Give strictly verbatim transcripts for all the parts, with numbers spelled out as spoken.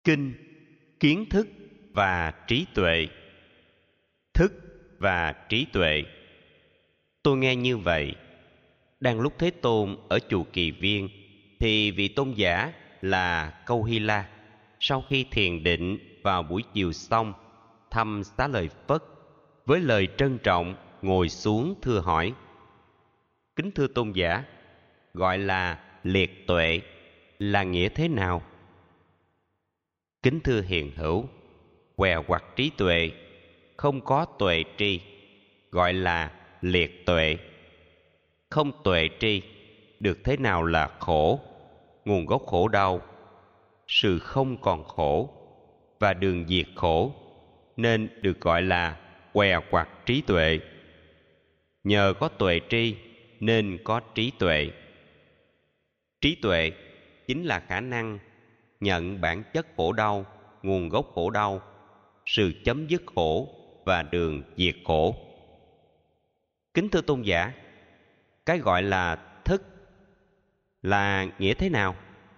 Kinh, kiến thức và trí tuệ. Thức và trí tuệ. Tôi nghe như vậy. Đang lúc Thế Tôn ở chùa Kỳ Viên, thì vị tôn giả là Câu Hy La, sau khi thiền định vào buổi chiều xong, thăm Xá Lợi Phất, với lời trân trọng ngồi xuống thưa hỏi: Kính thưa tôn giả, gọi là liệt tuệ là nghĩa thế nào? Kính thưa hiền hữu, què quặt trí tuệ, không có tuệ tri, gọi là liệt tuệ. Không tuệ tri, được thế nào là khổ, nguồn gốc khổ đau, sự không còn khổ và đường diệt khổ, nên được gọi là què quặt trí tuệ. Nhờ có tuệ tri nên có trí tuệ. Trí tuệ chính là khả năng nhận bản chất khổ đau, nguồn gốc khổ đau, sự chấm dứt khổ và đường diệt khổ. Kính thưa tôn giả, cái gọi là thức là nghĩa thế nào?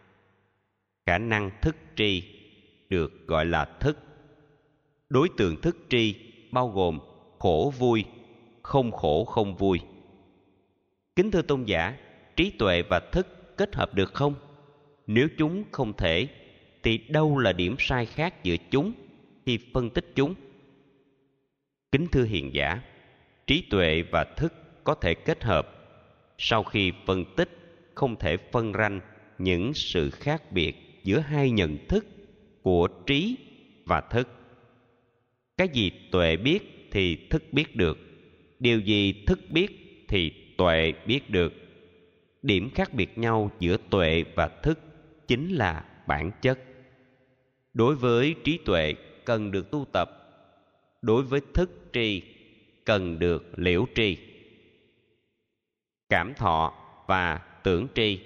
Khả năng thức tri được gọi là thức. Đối tượng thức tri bao gồm khổ vui, không khổ không vui. Kính thưa tôn giả, trí tuệ và thức kết hợp được không? Nếu chúng không thể, thì đâu là điểm sai khác giữa chúng khi phân tích chúng? Kính thưa hiền giả, trí tuệ và thức có thể kết hợp. Sau khi phân tích, không thể phân ranh những sự khác biệt giữa hai nhận thức của trí và thức. Cái gì tuệ biết thì thức biết được, điều gì thức biết thì tuệ biết được. Điểm khác biệt nhau giữa tuệ và thức chính là bản chất. Đối với trí tuệ cần được tu tập, đối với thức tri cần được liễu tri. Cảm thọ và tưởng tri.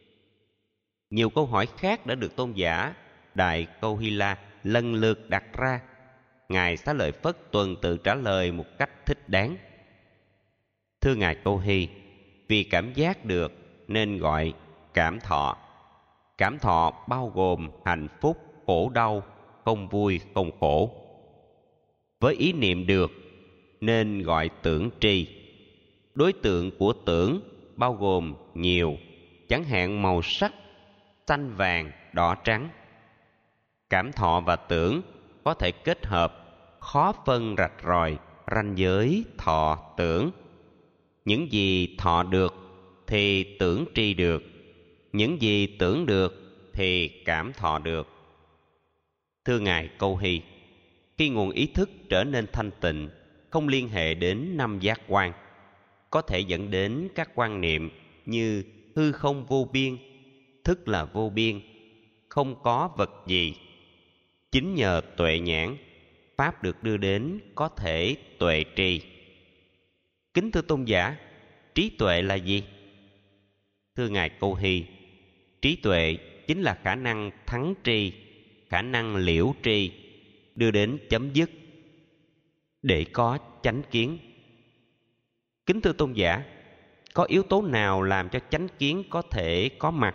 Nhiều câu hỏi khác đã được tôn giả Đại Câu Hy La lần lượt đặt ra. Ngài Xá Lợi Phất tuần tự trả lời một cách thích đáng. Thưa Ngài Câu Hy, vì cảm giác được nên gọi cảm thọ. Cảm thọ bao gồm hạnh phúc, khổ đau, không vui, không khổ. Với ý niệm được nên gọi tưởng tri. Đối tượng của tưởng bao gồm nhiều, chẳng hạn màu sắc, xanh vàng, đỏ trắng. Cảm thọ và tưởng có thể kết hợp, khó phân rạch ròi ranh giới thọ tưởng. Những gì thọ được thì tưởng tri được, những gì tưởng được thì cảm thọ được. Thưa Ngài Câu Hy, khi nguồn ý thức trở nên thanh tịnh, không liên hệ đến năm giác quan, có thể dẫn đến các quan niệm như hư không vô biên, thức là vô biên, không có vật gì. Chính nhờ tuệ nhãn, pháp được đưa đến có thể tuệ tri. Kính thưa tôn giả, trí tuệ là gì? Thưa Ngài Câu Hy, trí tuệ chính là khả năng thắng tri, khả năng liễu tri, đưa đến chấm dứt, để có chánh kiến. Kính thưa tôn giả, có yếu tố nào làm cho chánh kiến có thể có mặt?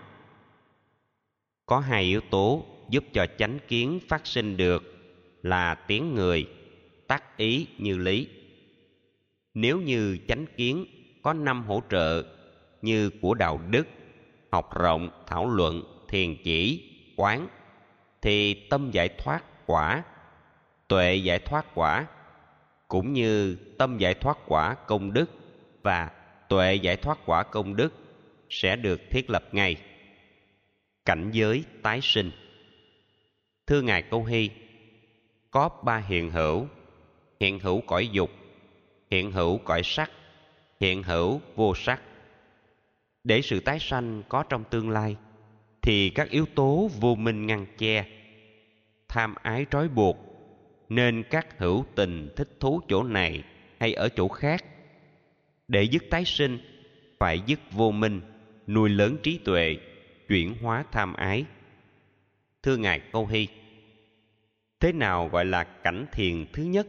Có hai yếu tố giúp cho chánh kiến phát sinh được là tiếng người, tác ý như lý. Nếu như chánh kiến có năm hỗ trợ như của đạo đức, học rộng, thảo luận, thiền chỉ, quán, thì tâm giải thoát quả, tuệ giải thoát quả, cũng như tâm giải thoát quả công đức và tuệ giải thoát quả công đức sẽ được thiết lập ngay. Cảnh giới tái sinh. Thưa Ngài Câu Hy, có ba hiện hữu: hiện hữu cõi dục, hiện hữu cõi sắc, hiện hữu vô sắc. Để sự tái sanh có trong tương lai, thì các yếu tố vô minh ngăn che, tham ái trói buộc, nên các hữu tình thích thú chỗ này hay ở chỗ khác. Để dứt tái sinh, phải dứt vô minh, nuôi lớn trí tuệ, chuyển hóa tham ái. Thưa Ngài Câu Hy, thế nào gọi là cảnh thiền thứ nhất?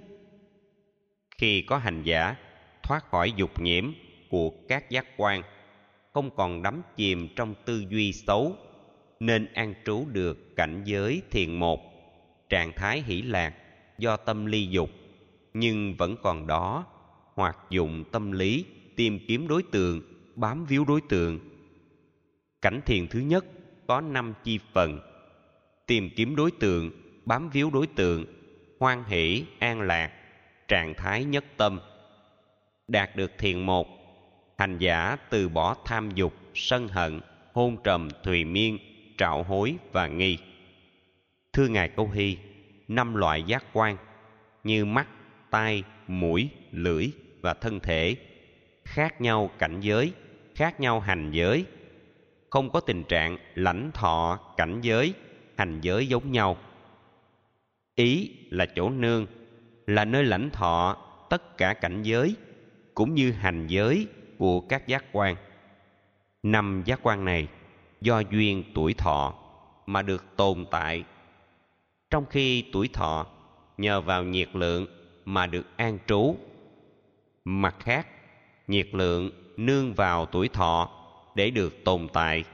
Khi có hành giả thoát khỏi dục nhiễm của các giác quan, không còn đắm chìm trong tư duy xấu, nên an trú được cảnh giới thiền một, trạng thái hỷ lạc do tâm ly dục, nhưng vẫn còn đó, hoặc dụng tâm lý tìm kiếm đối tượng, bám víu đối tượng. Cảnh thiền thứ nhất có năm chi phần: tìm kiếm đối tượng, bám víu đối tượng, hoan hỷ, an lạc, trạng thái nhất tâm. Đạt được thiền một, hành giả từ bỏ tham dục, sân hận, hôn trầm, thùy miên, trạo hối và nghi. Thưa Ngài Câu Hy, năm loại giác quan như mắt, tai, mũi, lưỡi và thân thể khác nhau cảnh giới, khác nhau hành giới. Không có tình trạng lãnh thọ cảnh giới, hành giới giống nhau. Ý là chỗ nương, là nơi lãnh thọ tất cả cảnh giới cũng như hành giới của các giác quan. Năm giác quan này do duyên tuổi thọ mà được tồn tại, trong khi tuổi thọ nhờ vào nhiệt lượng mà được an trú. Mặt khác, nhiệt lượng nương vào tuổi thọ để được tồn tại.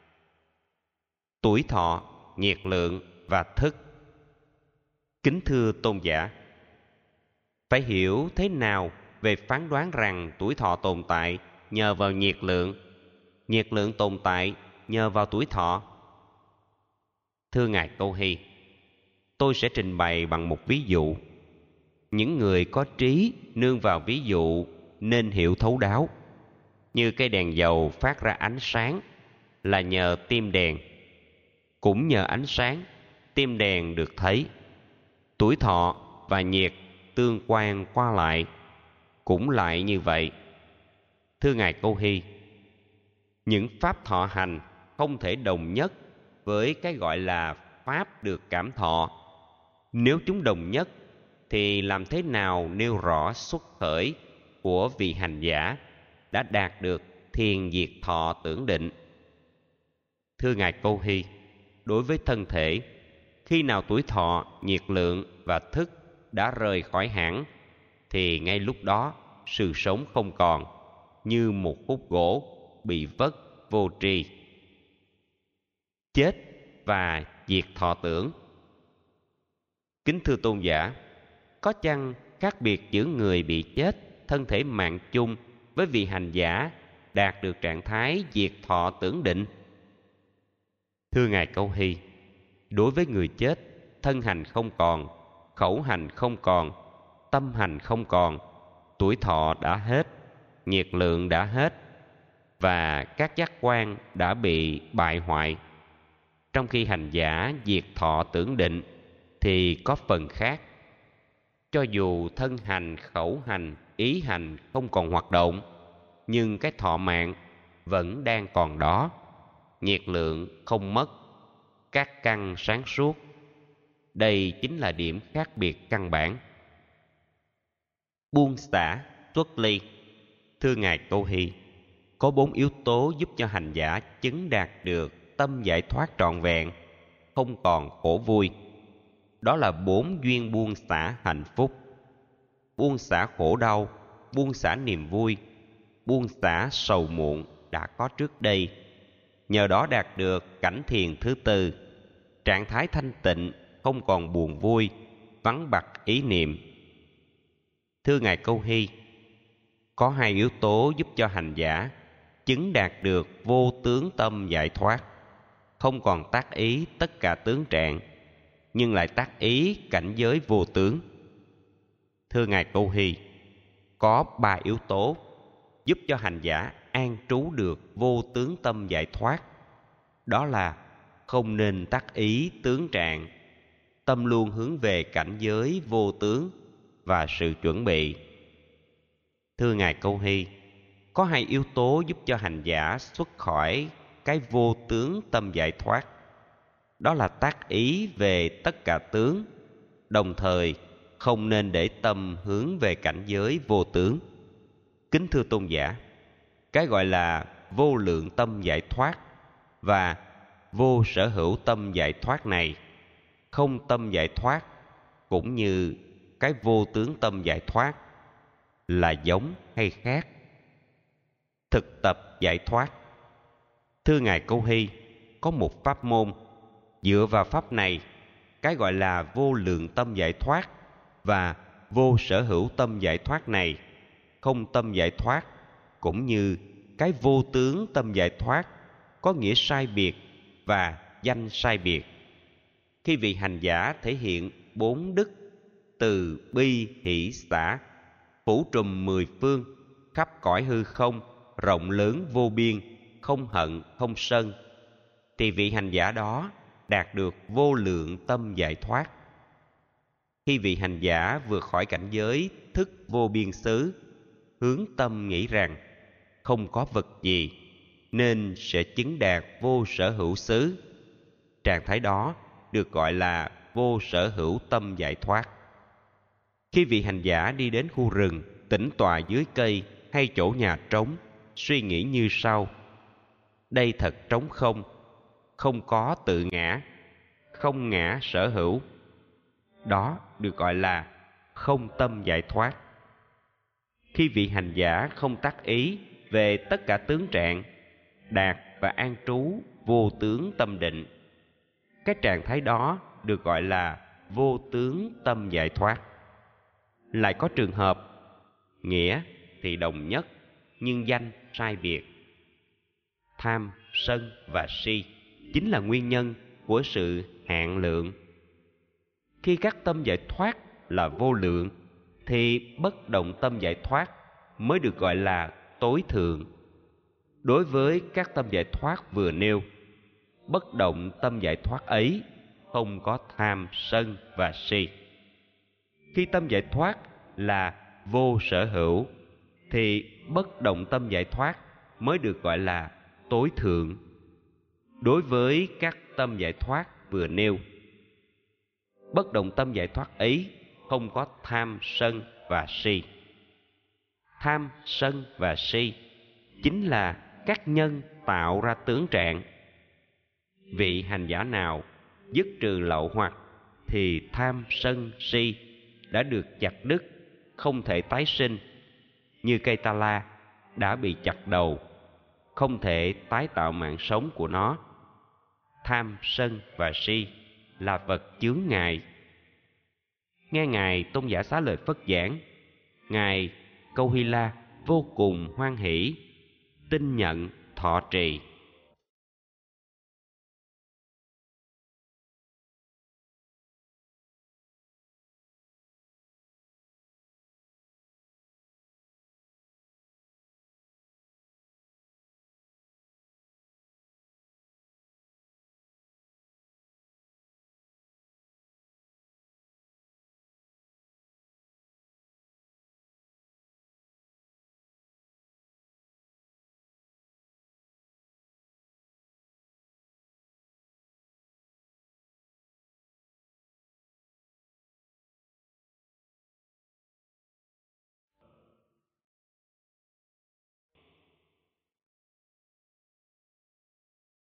Tuổi thọ, nhiệt lượng và thức. Kính thưa tôn giả, phải hiểu thế nào về phán đoán rằng tuổi thọ tồn tại nhờ vào nhiệt lượng, nhiệt lượng tồn tại nhờ vào tuổi thọ? Thưa Ngài Câu Hy, tôi sẽ trình bày bằng một ví dụ. Những người có trí nương vào ví dụ nên hiểu thấu đáo. Như cây đèn dầu phát ra ánh sáng là nhờ tim đèn, cũng nhờ ánh sáng tim đèn được thấy. Tuổi thọ và nhiệt tương quan qua lại, cũng lại như vậy. Thưa Ngài Câu Hy, những pháp thọ hành không thể đồng nhất với cái gọi là pháp được cảm thọ. Nếu chúng đồng nhất thì làm thế nào nêu rõ xuất khởi của vị hành giả đã đạt được thiền diệt thọ tưởng định? Thưa Ngài Câu Hy, đối với thân thể, khi nào tuổi thọ, nhiệt lượng và thức đã rời khỏi hẳn, thì ngay lúc đó sự sống không còn, như một khúc gỗ bị vất vô tri. Chết và diệt thọ tưởng. Kính thưa tôn giả, có chăng khác biệt giữa người bị chết thân thể mạng chung với vị hành giả đạt được trạng thái diệt thọ tưởng định? Thưa Ngài Câu Hy, đối với người chết, thân hành không còn, khẩu hành không còn, tâm hành không còn, tuổi thọ đã hết, nhiệt lượng đã hết, và các giác quan đã bị bại hoại. Trong khi hành giả diệt thọ tưởng định thì có phần khác. Cho dù thân hành, khẩu hành, ý hành không còn hoạt động, nhưng cái thọ mạng vẫn đang còn đó. Nhiệt lượng không mất, các căn sáng suốt. Đây chính là điểm khác biệt căn bản. Buông xả, xuất ly. Thưa Ngài Câu Hy, có bốn yếu tố giúp cho hành giả chứng đạt được tâm giải thoát trọn vẹn, không còn khổ vui. Đó là bốn duyên buông xả hạnh phúc: buông xả khổ đau, buông xả niềm vui, buông xả sầu muộn đã có trước đây. Nhờ đó đạt được cảnh thiền thứ tư, trạng thái thanh tịnh, không còn buồn vui, vắng bặt ý niệm. Thưa Ngài Câu Hy, có hai yếu tố giúp cho hành giả chứng đạt được vô tướng tâm giải thoát, không còn tác ý tất cả tướng trạng, nhưng lại tác ý cảnh giới vô tướng. Thưa Ngài Câu Hy, có ba yếu tố giúp cho hành giả an trú được vô tướng tâm giải thoát. Đó là không nên tác ý tướng trạng, tâm luôn hướng về cảnh giới vô tướng và sự chuẩn bị. Thưa Ngài Câu Hy, có hai yếu tố giúp cho hành giả xuất khỏi cái vô tướng tâm giải thoát. Đó là tác ý về tất cả tướng, đồng thời không nên để tâm hướng về cảnh giới vô tướng. Kính thưa tôn giả, cái gọi là vô lượng tâm giải thoát và vô sở hữu tâm giải thoát này, không tâm giải thoát cũng như cái vô tướng tâm giải thoát, là giống hay khác? Thực tập giải thoát. Thưa Ngài Câu Hy, có một pháp môn. Dựa vào pháp này, cái gọi là vô lượng tâm giải thoát và vô sở hữu tâm giải thoát này, không tâm giải thoát, cũng như cái vô tướng tâm giải thoát, có nghĩa sai biệt và danh sai biệt. Khi vị hành giả thể hiện bốn đức từ bi hỷ xả, phủ trùm mười phương, khắp cõi hư không, rộng lớn vô biên, không hận không sân, thì vị hành giả đó đạt được vô lượng tâm giải thoát. Khi vị hành giả vượt khỏi cảnh giới thức vô biên xứ, hướng tâm nghĩ rằng không có vật gì, nên sẽ chứng đạt vô sở hữu xứ. Trạng thái đó được gọi là vô sở hữu tâm giải thoát. Khi vị hành giả đi đến khu rừng, tĩnh tọa dưới cây hay chỗ nhà trống, suy nghĩ như sau: đây thật trống không, không có tự ngã, không ngã sở hữu. Đó được gọi là không tâm giải thoát. Khi vị hành giả không tác ý về tất cả tướng trạng, đạt và an trú vô tướng tâm định, cái trạng thái đó được gọi là vô tướng tâm giải thoát. Lại có trường hợp nghĩa thì đồng nhất nhưng danh sai biệt. Tham, sân và si chính là nguyên nhân của sự hạn lượng. Khi các tâm giải thoát là vô lượng, thì bất động tâm giải thoát mới được gọi là tối thượng. Đối với các tâm giải thoát vừa nêu, bất động tâm giải thoát ấy không có tham, sân và si. Khi tâm giải thoát là vô sở hữu, thì bất động tâm giải thoát mới được gọi là tối thượng. Đối với các tâm giải thoát vừa nêu, bất động tâm giải thoát ấy không có tham, sân và si. Tham, sân và si chính là các nhân tạo ra tướng trạng. Vị hành giả nào dứt trừ lậu hoặc, thì tham, sân, si đã được chặt đứt, không thể tái sinh. Như cây ta la đã bị chặt đầu, không thể tái tạo mạng sống của nó. Tham, sân và si là vật chướng ngại. Nghe Ngài Tôn giả Xá Lợi Phất giảng, Ngài Câu Hy La vô cùng hoan hỷ, tin nhận, thọ trì.